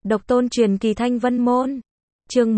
Độc tôn truyền kỳ Thanh Vân Môn. Chương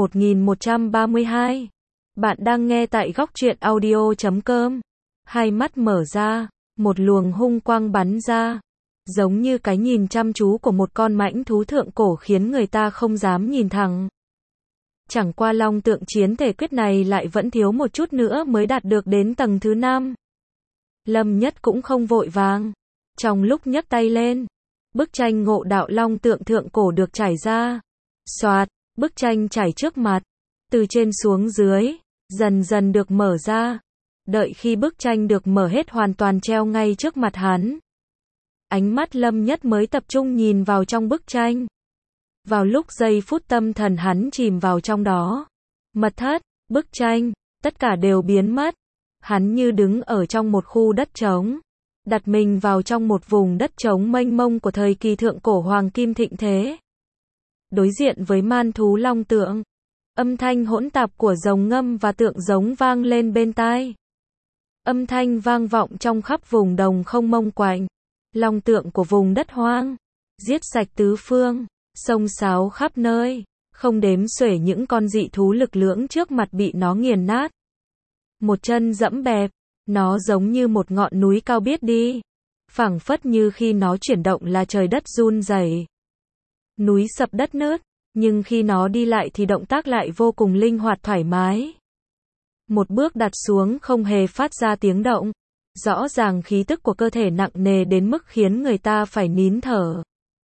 1132. Bạn đang nghe tại góc truyện audio.com. Hai mắt mở ra, một luồng hung quang bắn ra, giống như cái nhìn chăm chú của một con mãnh thú thượng cổ khiến người ta không dám nhìn thẳng. Chẳng qua long tượng chiến thể quyết này lại vẫn thiếu một chút nữa mới đạt được đến tầng thứ 5. Lâm Nhất cũng không vội vàng. Trong lúc nhấc tay lên, bức tranh ngộ đạo long tượng thượng cổ được trải ra. Xoạt, bức tranh trải trước mặt, từ trên xuống dưới, dần dần được mở ra. Đợi khi bức tranh được mở hết hoàn toàn treo ngay trước mặt hắn, ánh mắt Lâm Nhất mới tập trung nhìn vào trong bức tranh. Vào lúc giây phút tâm thần hắn chìm vào trong đó, mật thất, bức tranh, tất cả đều biến mất. Hắn như đứng ở trong một khu đất trống, đặt mình vào trong một vùng đất trống mênh mông của thời kỳ thượng cổ hoàng kim thịnh thế. Đối diện với man thú long tượng, âm thanh hỗn tạp của rồng ngâm và tượng giống vang lên bên tai. Âm thanh vang vọng trong khắp vùng đồng không mông quạnh. Long tượng của vùng đất hoang, giết sạch tứ phương, xông xáo khắp nơi, không đếm xuể những con dị thú lực lưỡng trước mặt bị nó nghiền nát. Một chân dẫm bẹp, nó giống như một ngọn núi cao biết đi, phảng phất như khi nó chuyển động là trời đất run rẩy, núi sập đất nứt, nhưng khi nó đi lại thì động tác lại vô cùng linh hoạt thoải mái. Một bước đặt xuống không hề phát ra tiếng động, rõ ràng khí tức của cơ thể nặng nề đến mức khiến người ta phải nín thở,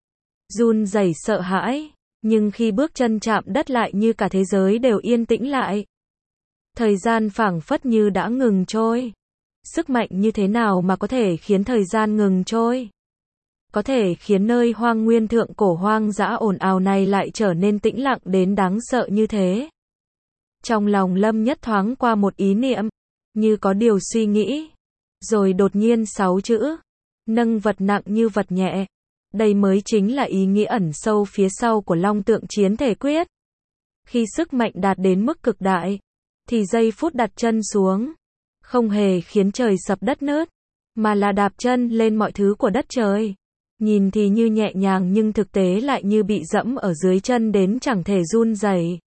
run rẩy sợ hãi, nhưng khi bước chân chạm đất lại như cả thế giới đều yên tĩnh lại. Thời gian phảng phất như đã ngừng trôi. Sức mạnh như thế nào mà có thể khiến thời gian ngừng trôi? Có thể khiến nơi hoang nguyên thượng cổ hoang dã ồn ào này lại trở nên tĩnh lặng đến đáng sợ như thế. Trong lòng Lâm Nhất thoáng qua một ý niệm, như có điều suy nghĩ. Rồi đột nhiên 6 chữ, nâng vật nặng như vật nhẹ. Đây mới chính là ý nghĩa ẩn sâu phía sau của long tượng chiến thể quyết. Khi sức mạnh đạt đến mức cực đại, thì giây phút đặt chân xuống, không hề khiến trời sập đất nứt, mà là đạp chân lên mọi thứ của đất trời. Nhìn thì như nhẹ nhàng nhưng thực tế lại như bị dẫm ở dưới chân đến chẳng thể run rẩy.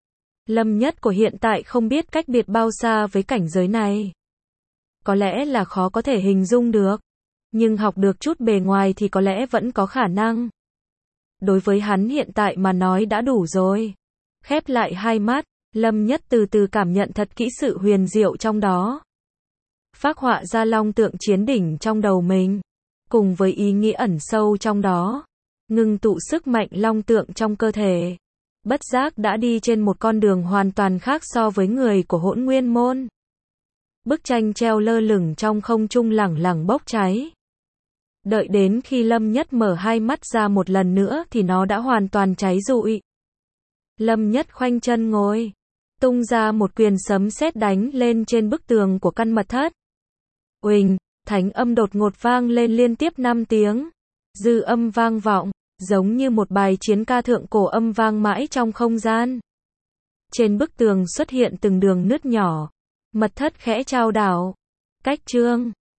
Lâm Nhất của hiện tại không biết cách biệt bao xa với cảnh giới này. Có lẽ là khó có thể hình dung được, nhưng học được chút bề ngoài thì có lẽ vẫn có khả năng. Đối với hắn hiện tại mà nói đã đủ rồi. Khép lại hai mắt, Lâm Nhất từ từ cảm nhận thật kỹ sự huyền diệu trong đó. Phác họa ra long tượng chiến đỉnh trong đầu mình, cùng với ý nghĩa ẩn sâu trong đó, ngưng tụ sức mạnh long tượng trong cơ thể. Bất giác đã đi trên một con đường hoàn toàn khác so với người của Hỗn Nguyên Môn. Bức tranh treo lơ lửng trong không trung lẳng lẳng bốc cháy. Đợi đến khi Lâm Nhất mở hai mắt ra một lần nữa thì nó đã hoàn toàn cháy rụi. Lâm Nhất khoanh chân ngồi, tung ra một quyền sấm sét đánh lên trên bức tường của căn mật thất. Uỳnh, thánh âm đột ngột vang lên liên tiếp 5 tiếng. Dư âm vang vọng, giống như một bài chiến ca thượng cổ âm vang mãi trong không gian. Trên bức tường xuất hiện từng đường nứt nhỏ. Mật thất khẽ chao đảo. Cách chương